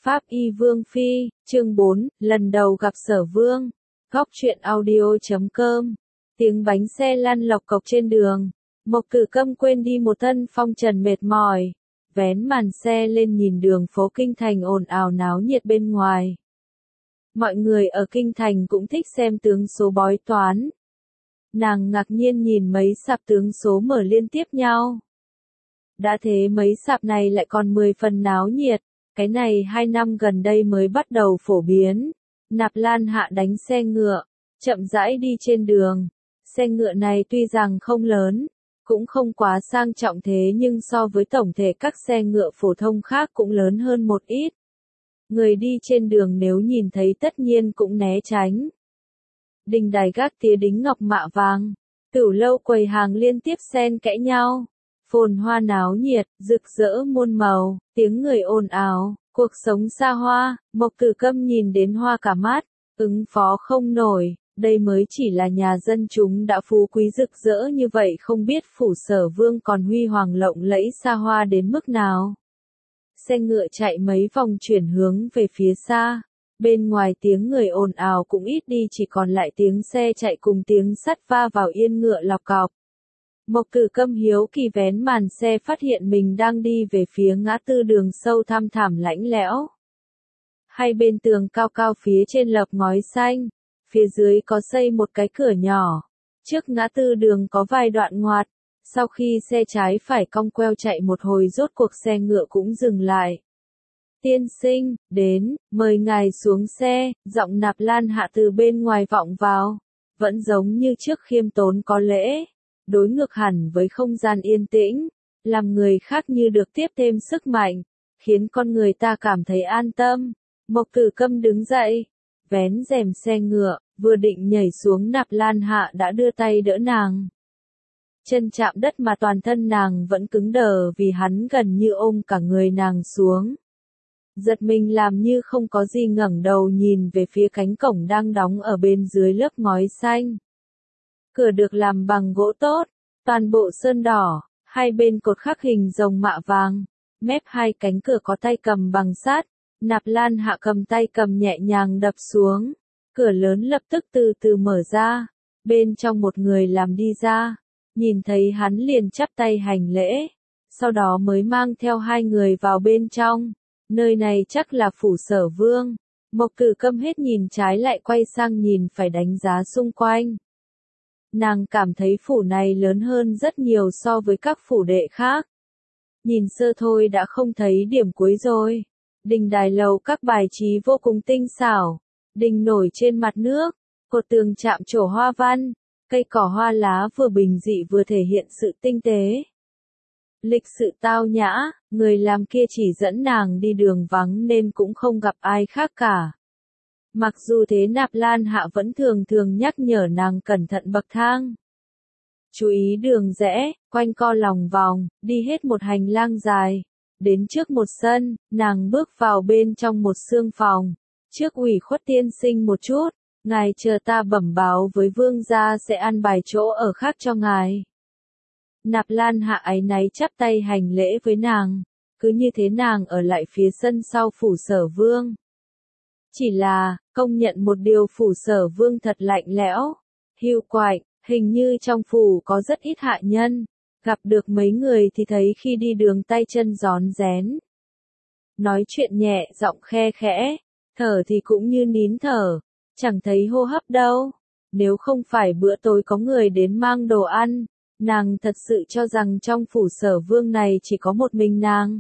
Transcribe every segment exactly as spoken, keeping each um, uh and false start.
Pháp Y Vương Phi, chương bốn, lần đầu gặp Sở Vương. Góc truyện audio chấm com. Tiếng bánh xe lăn lộc cộc trên đường. Mộc Tử Câm quên đi một thân phong trần mệt mỏi, vén màn xe lên nhìn đường phố Kinh Thành ồn ào náo nhiệt bên ngoài. Mọi người ở Kinh Thành cũng thích xem tướng số bói toán. Nàng ngạc nhiên nhìn mấy sạp tướng số mở liên tiếp nhau. Đã thế mấy sạp này lại còn mười phần náo nhiệt, cái này hai năm gần đây mới bắt đầu phổ biến. Nạp Lan Hạ đánh xe ngựa, chậm rãi đi trên đường. Xe ngựa này tuy rằng không lớn, cũng không quá sang trọng thế nhưng so với tổng thể các xe ngựa phổ thông khác cũng lớn hơn một ít. Người đi trên đường nếu nhìn thấy tất nhiên cũng né tránh. Đình đài gác tía đính ngọc mạ vàng, tửu lâu quầy hàng liên tiếp xen kẽ nhau. Phồn hoa náo nhiệt, rực rỡ muôn màu, tiếng người ồn ào, cuộc sống xa hoa. Mộc Tử Câm nhìn đến hoa cả mắt, ứng phó không nổi, đây mới chỉ là nhà dân chúng đã phú quý rực rỡ như vậy, không biết phủ Sở Vương còn huy hoàng lộng lẫy xa hoa đến mức nào. Xe ngựa chạy mấy vòng chuyển hướng về phía xa, bên ngoài tiếng người ồn ào cũng ít đi, chỉ còn lại tiếng xe chạy cùng tiếng sắt va vào yên ngựa lọc cọc. Mộc Tử Câm hiếu kỳ vén màn xe phát hiện mình đang đi về phía ngã tư đường sâu thăm thẳm lạnh lẽo. Hai bên tường cao cao phía trên lợp ngói xanh, phía dưới có xây một cái cửa nhỏ. Trước ngã tư đường có vài đoạn ngoặt, sau khi xe trái phải cong queo chạy một hồi rốt cuộc xe ngựa cũng dừng lại. Tiên sinh, đến, mời ngài xuống xe, giọng Nạp Lan Hạ từ bên ngoài vọng vào, vẫn giống như trước khiêm tốn có lễ. Đối ngược hẳn với không gian yên tĩnh, làm người khác như được tiếp thêm sức mạnh, khiến con người ta cảm thấy an tâm. Mộc Tử Câm đứng dậy, vén rèm xe ngựa, vừa định nhảy xuống, Nạp Lan Hạ đã đưa tay đỡ nàng. Chân chạm đất mà toàn thân nàng vẫn cứng đờ vì hắn gần như ôm cả người nàng xuống. Giật mình làm như không có gì, ngẩng đầu nhìn về phía cánh cổng đang đóng ở bên dưới lớp ngói xanh. Cửa được làm bằng gỗ tốt, toàn bộ sơn đỏ, hai bên cột khắc hình rồng mạ vàng, mép hai cánh cửa có tay cầm bằng sắt. Nạp Lan Hạ cầm tay cầm nhẹ nhàng đập xuống, cửa lớn lập tức từ từ mở ra, bên trong một người làm đi ra, nhìn thấy hắn liền chắp tay hành lễ, sau đó mới mang theo hai người vào bên trong. Nơi này chắc là phủ Sở Vương. Mộc Tử Câm hết nhìn trái lại quay sang nhìn phải đánh giá xung quanh. Nàng cảm thấy phủ này lớn hơn rất nhiều so với các phủ đệ khác. Nhìn sơ thôi đã không thấy điểm cuối rồi. Đình đài lầu các bài trí vô cùng tinh xảo. Đình nổi trên mặt nước, cột tường chạm trổ hoa văn, cây cỏ hoa lá vừa bình dị vừa thể hiện sự tinh tế. Lịch sự tao nhã, người làm kia chỉ dẫn nàng đi đường vắng nên cũng không gặp ai khác cả. Mặc dù thế Nạp Lan Hạ vẫn thường thường nhắc nhở nàng cẩn thận bậc thang. Chú ý đường rẽ, quanh co lòng vòng, đi hết một hành lang dài. Đến trước một sân, nàng bước vào bên trong một xương phòng. Trước ủy khuất tiên sinh một chút, ngài chờ ta bẩm báo với vương gia sẽ an bài chỗ ở khác cho ngài. Nạp Lan Hạ áy náy chắp tay hành lễ với nàng, cứ như thế nàng ở lại phía sân sau phủ Sở Vương. Chỉ là, công nhận một điều, phủ Sở Vương thật lạnh lẽo, hiu quạnh, hình như trong phủ có rất ít hạ nhân, gặp được mấy người thì thấy khi đi đường tay chân rón rén. Nói chuyện nhẹ, giọng khe khẽ, thở thì cũng như nín thở, chẳng thấy hô hấp đâu. Nếu không phải bữa tối có người đến mang đồ ăn, nàng thật sự cho rằng trong phủ Sở Vương này chỉ có một mình nàng.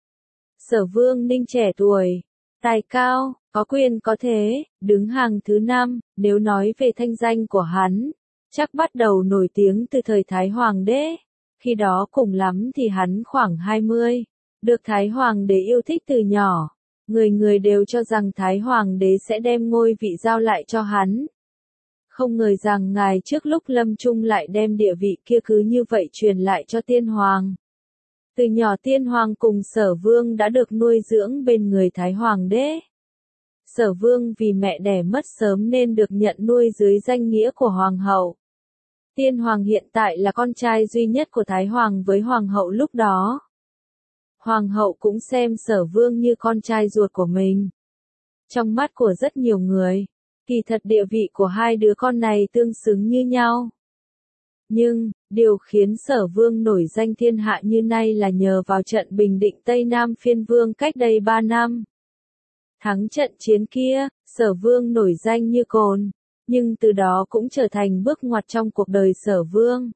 Sở Vương Ninh trẻ tuổi, tài cao, có quyền có thế, đứng hàng thứ năm, nếu nói về thanh danh của hắn, chắc bắt đầu nổi tiếng từ thời Thái Hoàng đế. Khi đó cùng lắm thì hắn khoảng hai mươi, được Thái Hoàng đế yêu thích từ nhỏ. Người người đều cho rằng Thái Hoàng đế sẽ đem ngôi vị giao lại cho hắn. Không ngờ rằng ngài trước lúc lâm chung lại đem địa vị kia cứ như vậy truyền lại cho Tiên Hoàng. Từ nhỏ Tiên Hoàng cùng Sở Vương đã được nuôi dưỡng bên người Thái Hoàng đế. Sở Vương vì mẹ đẻ mất sớm nên được nhận nuôi dưới danh nghĩa của Hoàng hậu. Tiên Hoàng hiện tại là con trai duy nhất của Thái Hoàng với Hoàng hậu lúc đó. Hoàng hậu cũng xem Sở Vương như con trai ruột của mình. Trong mắt của rất nhiều người, kỳ thật địa vị của hai đứa con này tương xứng như nhau. Nhưng, điều khiến Sở Vương nổi danh thiên hạ như nay là nhờ vào trận bình định Tây Nam Phiên Vương cách đây ba năm. Thắng trận chiến kia, Sở Vương nổi danh như cồn, nhưng từ đó cũng trở thành bước ngoặt trong cuộc đời Sở Vương.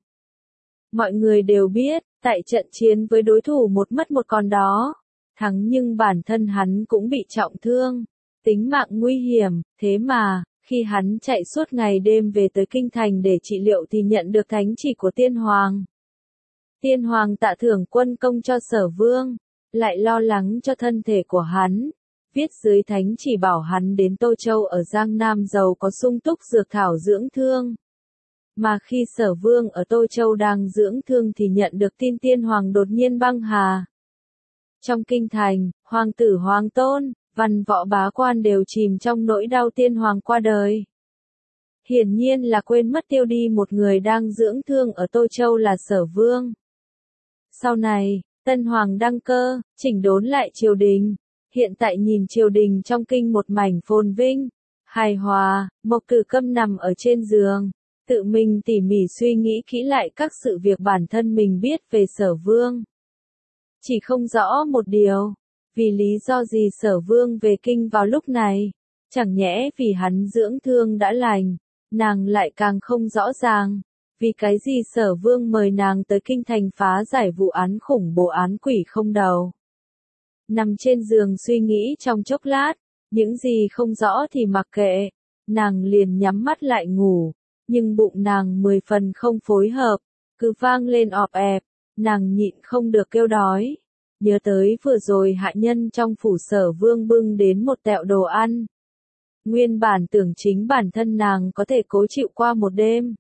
Mọi người đều biết, tại trận chiến với đối thủ một mất một còn đó, thắng nhưng bản thân hắn cũng bị trọng thương, tính mạng nguy hiểm, thế mà, khi hắn chạy suốt ngày đêm về tới kinh thành để trị liệu thì nhận được thánh chỉ của Tiên Hoàng. Tiên Hoàng tạ thưởng quân công cho Sở Vương, lại lo lắng cho thân thể của hắn, viết dưới thánh chỉ bảo hắn đến Tô Châu ở Giang Nam giàu có sung túc dược thảo dưỡng thương. Mà khi Sở Vương ở Tô Châu đang dưỡng thương thì nhận được tin Tiên Hoàng đột nhiên băng hà. Trong kinh thành, hoàng tử hoàng tôn, văn võ bá quan đều chìm trong nỗi đau Tiên Hoàng qua đời. Hiển nhiên là quên mất tiêu đi một người đang dưỡng thương ở Tô Châu là Sở Vương. Sau này, Tân Hoàng đăng cơ, chỉnh đốn lại triều đình. Hiện tại nhìn triều đình trong kinh một mảnh phồn vinh, hài hòa, Mộc Cử Câm nằm ở trên giường, tự mình tỉ mỉ suy nghĩ kỹ lại các sự việc bản thân mình biết về Sở Vương. Chỉ không rõ một điều, vì lý do gì Sở Vương về kinh vào lúc này, chẳng nhẽ vì hắn dưỡng thương đã lành, nàng lại càng không rõ ràng, vì cái gì Sở Vương mời nàng tới kinh thành phá giải vụ án khủng bố án quỷ không đầu. Nằm trên giường suy nghĩ trong chốc lát, những gì không rõ thì mặc kệ, nàng liền nhắm mắt lại ngủ, nhưng bụng nàng mười phần không phối hợp, cứ vang lên ọp ẹp, nàng nhịn không được kêu đói. Nhớ tới vừa rồi hạ nhân trong phủ Sở Vương bưng đến một tẹo đồ ăn. Nguyên bản tưởng chính bản thân nàng có thể cố chịu qua một đêm.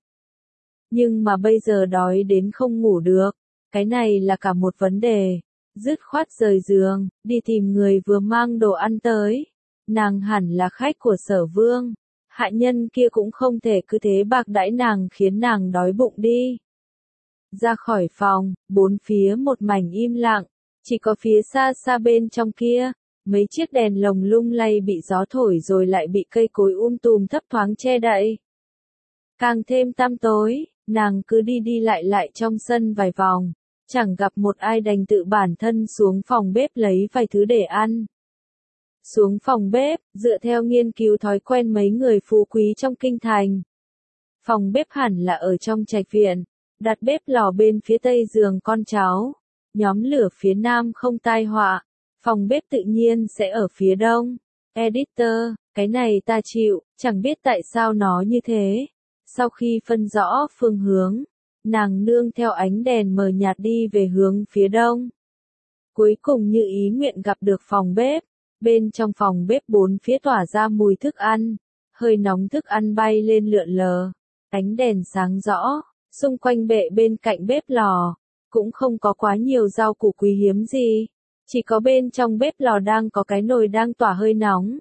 Nhưng mà bây giờ đói đến không ngủ được, cái này là cả một vấn đề. Dứt khoát rời giường, đi tìm người vừa mang đồ ăn tới. Nàng hẳn là khách của Sở Vương. Hạ nhân kia cũng không thể cứ thế bạc đãi nàng khiến nàng đói bụng đi. Ra khỏi phòng, bốn phía một mảnh im lặng. Chỉ có phía xa xa bên trong kia, mấy chiếc đèn lồng lung lay bị gió thổi rồi lại bị cây cối um tùm thấp thoáng che đậy. Càng thêm tăm tối, nàng cứ đi đi lại lại trong sân vài vòng. Chẳng gặp một ai đành tự bản thân xuống phòng bếp lấy vài thứ để ăn. Xuống phòng bếp, dựa theo nghiên cứu thói quen mấy người phú quý trong kinh thành. Phòng bếp hẳn là ở trong trạch viện, đặt bếp lò bên phía tây giường con cháu. Nhóm lửa phía nam không tai họa, phòng bếp tự nhiên sẽ ở phía đông. Editor, cái này ta chịu, chẳng biết tại sao nó như thế. Sau khi phân rõ phương hướng, nàng nương theo ánh đèn mờ nhạt đi về hướng phía đông. Cuối cùng như ý nguyện gặp được phòng bếp, bên trong phòng bếp bốn phía tỏa ra mùi thức ăn, hơi nóng thức ăn bay lên lượn lờ, ánh đèn sáng rõ, xung quanh bệ bên cạnh bếp lò, cũng không có quá nhiều rau củ quý hiếm gì, chỉ có bên trong bếp lò đang có cái nồi đang tỏa hơi nóng.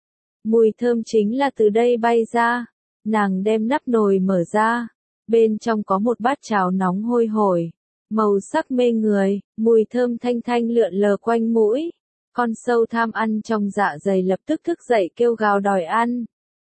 Mùi thơm chính là từ đây bay ra, nàng đem nắp nồi mở ra. Bên trong có một bát cháo nóng hôi hổi, màu sắc mê người, mùi thơm thanh thanh lượn lờ quanh mũi. Con sâu tham ăn trong dạ dày lập tức thức dậy kêu gào đòi ăn.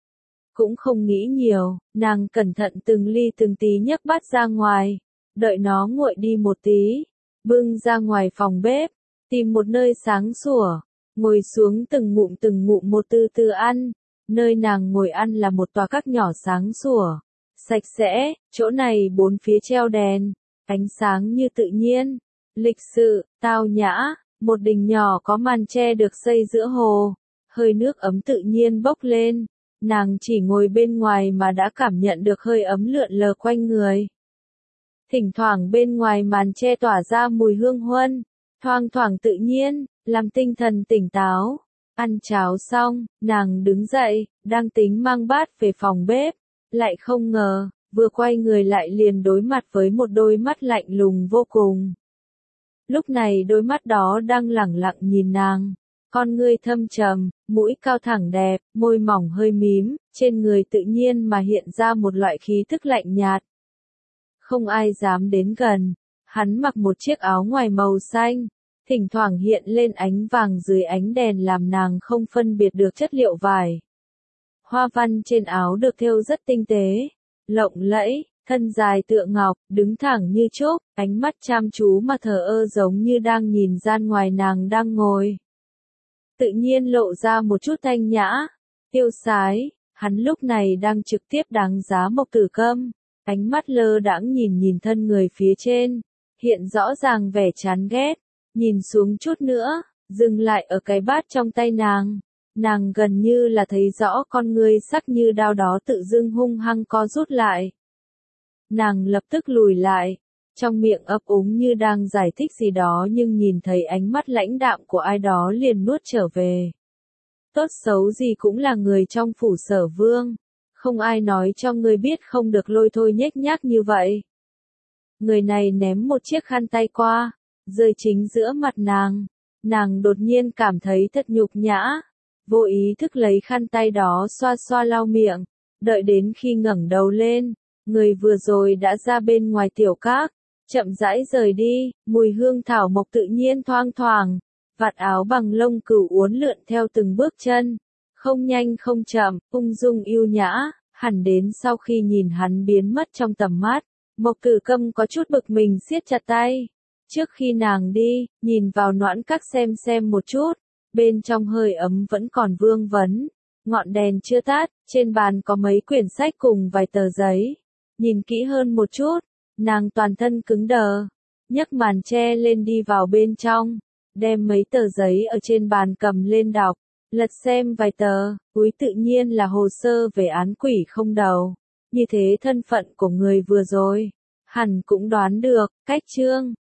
Cũng không nghĩ nhiều, nàng cẩn thận từng ly từng tí nhấc bát ra ngoài, đợi nó nguội đi một tí, bưng ra ngoài phòng bếp, tìm một nơi sáng sủa, ngồi xuống từng ngụm từng ngụm một từ từ ăn. Nơi nàng ngồi ăn là một tòa các nhỏ sáng sủa, sạch sẽ, chỗ này bốn phía treo đèn, ánh sáng như tự nhiên, lịch sự, tao nhã, một đình nhỏ có màn tre được xây giữa hồ, hơi nước ấm tự nhiên bốc lên, nàng chỉ ngồi bên ngoài mà đã cảm nhận được hơi ấm lượn lờ quanh người. Thỉnh thoảng bên ngoài màn tre tỏa ra mùi hương huân, thoang thoảng tự nhiên, làm tinh thần tỉnh táo. Ăn cháo xong, nàng đứng dậy, đang tính mang bát về phòng bếp, lại không ngờ, vừa quay người lại liền đối mặt với một đôi mắt lạnh lùng vô cùng. Lúc này đôi mắt đó đang lẳng lặng nhìn nàng, con ngươi thâm trầm, mũi cao thẳng đẹp, môi mỏng hơi mím, trên người tự nhiên mà hiện ra một loại khí thức lạnh nhạt. Không ai dám đến gần, hắn mặc một chiếc áo ngoài màu xanh, thỉnh thoảng hiện lên ánh vàng dưới ánh đèn làm nàng không phân biệt được chất liệu vải. Hoa văn trên áo được thêu rất tinh tế, lộng lẫy, thân dài tựa ngọc, đứng thẳng như trúc, ánh mắt chăm chú mà thờ ơ giống như đang nhìn gian ngoài nàng đang ngồi. Tự nhiên lộ ra một chút thanh nhã, tiêu sái, hắn lúc này đang trực tiếp đáng giá Mộc Tử Câm, ánh mắt lơ đãng nhìn nhìn thân người phía trên, hiện rõ ràng vẻ chán ghét, nhìn xuống chút nữa, dừng lại ở cái bát trong tay nàng. Nàng gần như là thấy rõ con ngươi sắc như đao đó tự dưng hung hăng co rút lại. Nàng lập tức lùi lại, trong miệng ấp úng như đang giải thích gì đó nhưng nhìn thấy ánh mắt lãnh đạm của ai đó liền nuốt trở về. Tốt xấu gì cũng là người trong phủ Sở Vương, không ai nói cho ngươi biết không được lôi thôi nhếch nhác như vậy. Người này ném một chiếc khăn tay qua, rơi chính giữa mặt nàng, nàng đột nhiên cảm thấy thật nhục nhã. Vô ý thức lấy khăn tay đó xoa xoa lau miệng, đợi đến khi ngẩng đầu lên, người vừa rồi đã ra bên ngoài tiểu các, chậm rãi rời đi, mùi hương thảo mộc tự nhiên thoang thoảng, vạt áo bằng lông cừu uốn lượn theo từng bước chân, không nhanh không chậm, ung dung yêu nhã, hẳn đến sau khi nhìn hắn biến mất trong tầm mắt, Mộc Tử Câm có chút bực mình siết chặt tay. Trước khi nàng đi, nhìn vào noãn các xem xem một chút. Bên trong hơi ấm vẫn còn vương vấn, ngọn đèn chưa tắt, trên bàn có mấy quyển sách cùng vài tờ giấy. Nhìn kỹ hơn một chút, nàng toàn thân cứng đờ, nhấc màn che lên đi vào bên trong, đem mấy tờ giấy ở trên bàn cầm lên đọc, lật xem vài tờ, úi tự nhiên là hồ sơ về án quỷ không đầu. Như thế thân phận của người vừa rồi, hẳn cũng đoán được, cách chương.